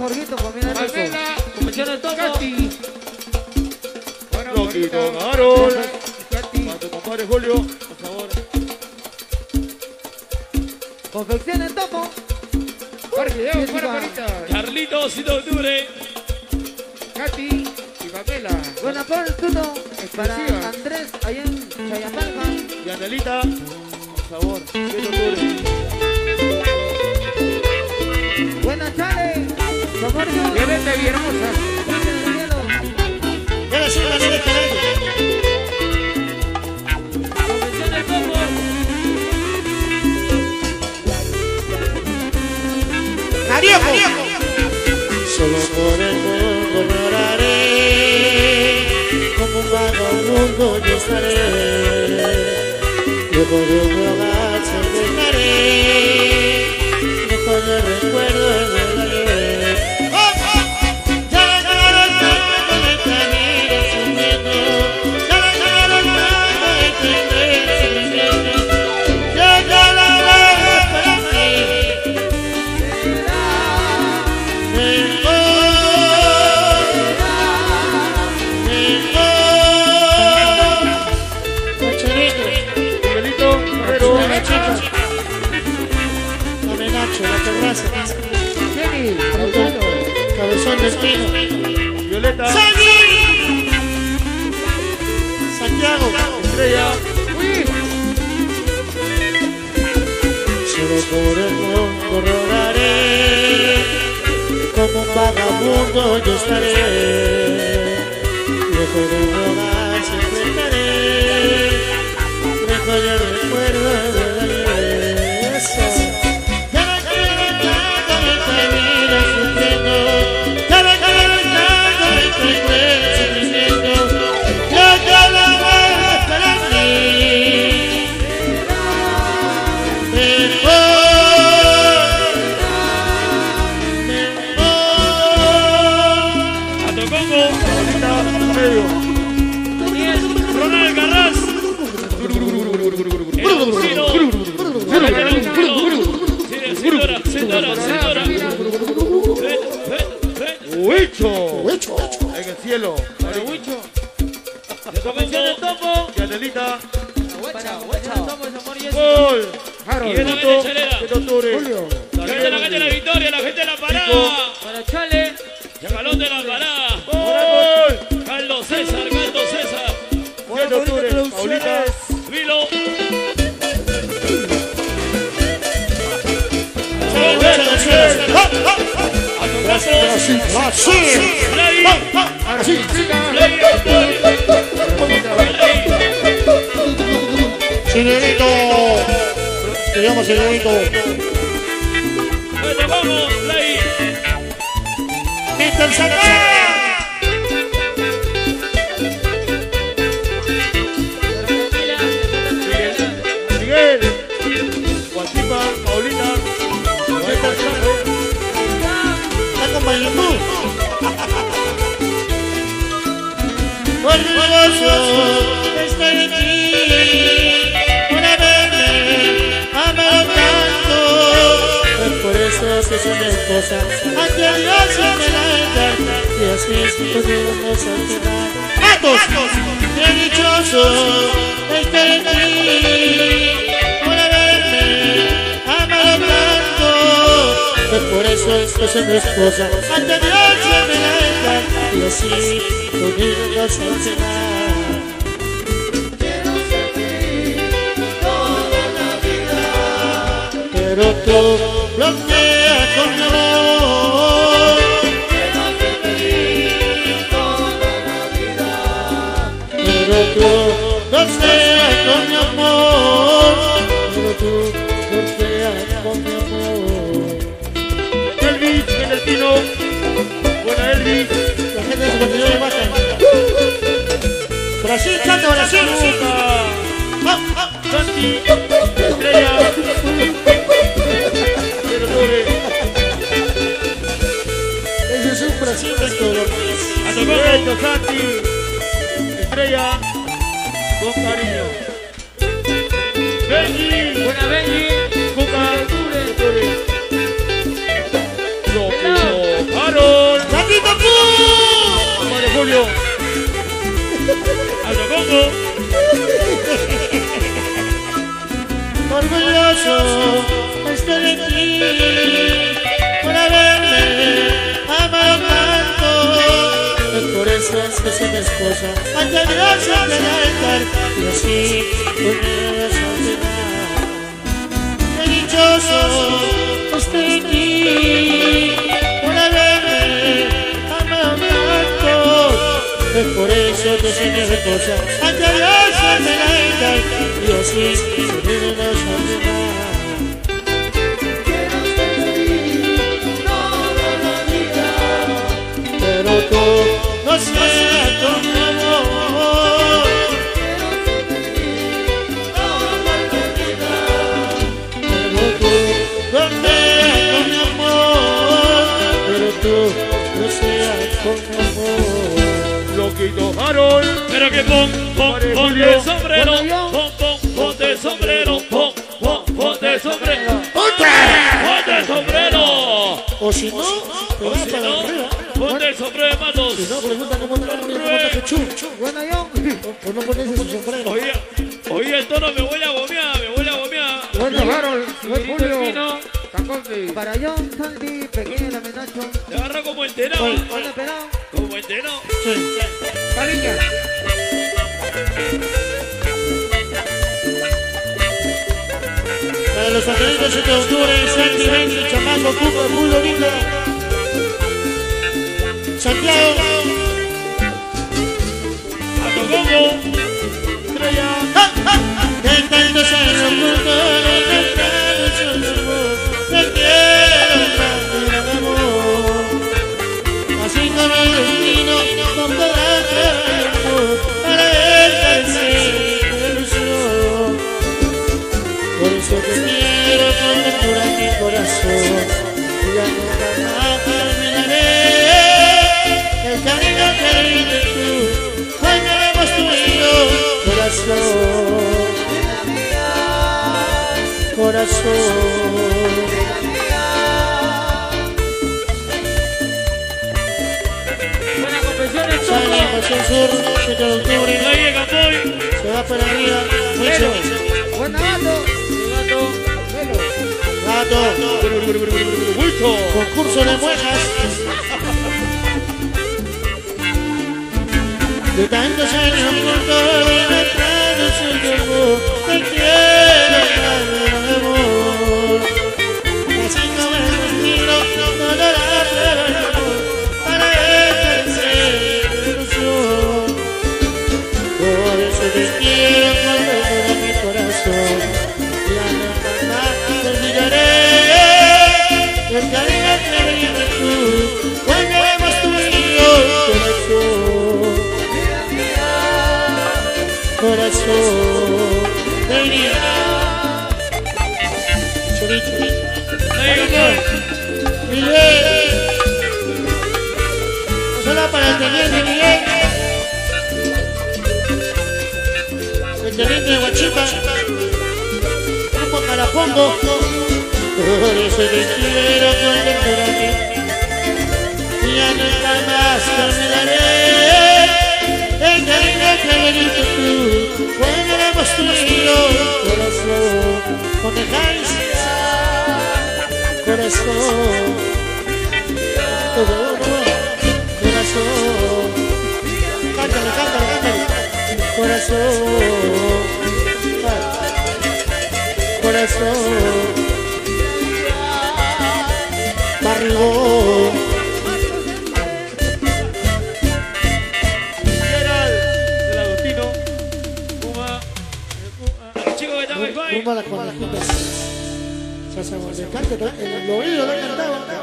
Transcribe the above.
Jorgito, familia rico. Pamela, Convención Topo. Katy. Para Loquito, Juanita, Harold. Katy. Para tu compadre Julio, por favor. Confecciones Topo. Para video, para Juanita. Carlitos, 7 de octubre. Katy y Pamela. Buena por tudo. Para Exclusiva. Andrés, allá en Chayapalma. Y Anelita, por favor. 7 de octubre. Buena Chale. Somorio. Violeta y hermosa. Gracias del cielo. Debe ser la niña esperando. Convenciones Topo. ¡Carioco! Solo por el mundo rodaré, como un vagabundo yo estaré, lejos de un hogar siempre estaré, lejos del recuerdo del ayer. Ya llegaron tanto de camino sufriendo, ya llegaron tanto de tener sufrimiento, ya la para mí. Miguelito, Herrero. Dame Nacho, la terraza. Jenny, Lautaro. Cabezón del Pino. Violeta, Santiago. Estrella. Uy, Solo por el mundo rodaré, como un vagabundo yo estaré, lejos de un hogar siempre estaré, lejos del recuerdo del ayer. Ya no quiero tanto de esta vida sufriendo, ya no quiero tanto de este cruel sufrimiento, ya la vuelvo para mí. A Tocongo. Paulita, medio. Ronald Garras. El Ciro. Señora. Huicho. En el cielo. para Huicho. Convenciones Topo. Y Anelita, Para Topo, Somorio y eso. gol. Harold. Y de la Minuto, Chelera. 7 de octubre. Julio. La gente de la victoria, la gente de la parada. Para Chale. Chagalón de la parada. Gol. Carlos César. 7 de octubre. Paulita, Vilo. A tu caso. Play. Argentina. Señorito, se llama señorito. Bueno, vamos, Play. Mr. Santa. Miguel, Guatima, Paulita, Violeta, Está acompañando. Orgulloso estoy de ti, por haberme amado tanto. Es por eso que soy mi esposa, ante Dios siempre la eterna, y así podemos alternar. ¡Matos! ¡Qué dichoso estoy de ti, por haberme amado tanto! Es por eso que soy mi esposa, ante Dios siempre la eterna, y así podemos alternar. Pero tú bloqueas con mi amor. Pero tú bloqueas con mi amor. Pero tú bloqueas con mi amor. Elvis, en el tino. Buena Elvis. La gente de su contenido le mata. Brasil, canta Brasil. Santi, Estrella, 7 de octubre. Ese es un Brasil de todos los días. A Tocongo. Derecho, Santi, Estrella, con cariño. Benji, Buena Benji. Cuca, Octubre. Loco, Harold. Chico. Orgulloso estoy de ti por haberme amado tanto. Es por eso es que soy mi esposa. Ante Dios ante el altar y así unidos a olvidar. Qué dichoso estoy de ti por haberme amado tanto. Es por eso que soy mi esposa. Ante Dios ante el altar y así unidos a olvidar. Pero tú no seas con mi amor. Pero tú no seas con mi amor. Pero tú no seas con mi amor. Loquito Harold. Pero que ponte el sombrero, ponte el sombrero, ponte el sombrero, ponte el sombrero. O si no, te vas Si para no, arriba. ponte el sombrero de Matos. Si no, pregunta cómo te Jesús. Bueno, John. Pues no pones su sombrero. Oye, el tono me huele a gomear, Bueno, Harold. Buen Julio. Julio. Para John, Sandy, pequeño el amenazo. Te agarra como enterado, Bueno, pelado. como enterado. Sí. Cariña. Para los angelitos 7 de octubre, Santi, Benny, Chamaco, Cuco, Julio, Linda, Santiago, A tu combo. Cantando San Locuto, cantando San Locuto, te quiero tanto, mi amor. Así como el destino no podrá traer amor para encarecer mi ilusión. Por eso te quiero con locura en mi corazón. Y ya nunca más te olvidaré el cariño que diste tú cuando éramos tú y yo. Corazón. Buena confesión en Sale todo. la Pasión Sur, 7 de octubre, Ahí llega Campoy. se va para arriba, mucho. Buena gato. Gato, Mucho. concurso de muejas. De tantos años juntos, de tantos años, te quiero tanto, mi amor. Así como el destino no dará el amor para encarecer mi ilusión. Por eso te quiero con todo mi corazón. Ya nunca más te olvidaré el cariño que me diste tú cuando éramos tú y yo. Corazón de vida. Chorizo. Ahí llega Miguel. Solo para el teniente Miguel. El teniente de Huachipa. Grupo Carapongo. Por eso te quiero con locura a mí. Y ya nunca más te olvidaré el cariño que me diste tú cuando éramos tú y yo. Corazón, ¿no me dejáis? Corazón, corazón, cántale, cántale, cántale. Corazón, corazón, barrigón. Del Agustino. Puma. Chico que está muy Rumba las conejitas. Ya sabemos, le canta, en el oído le cantaba.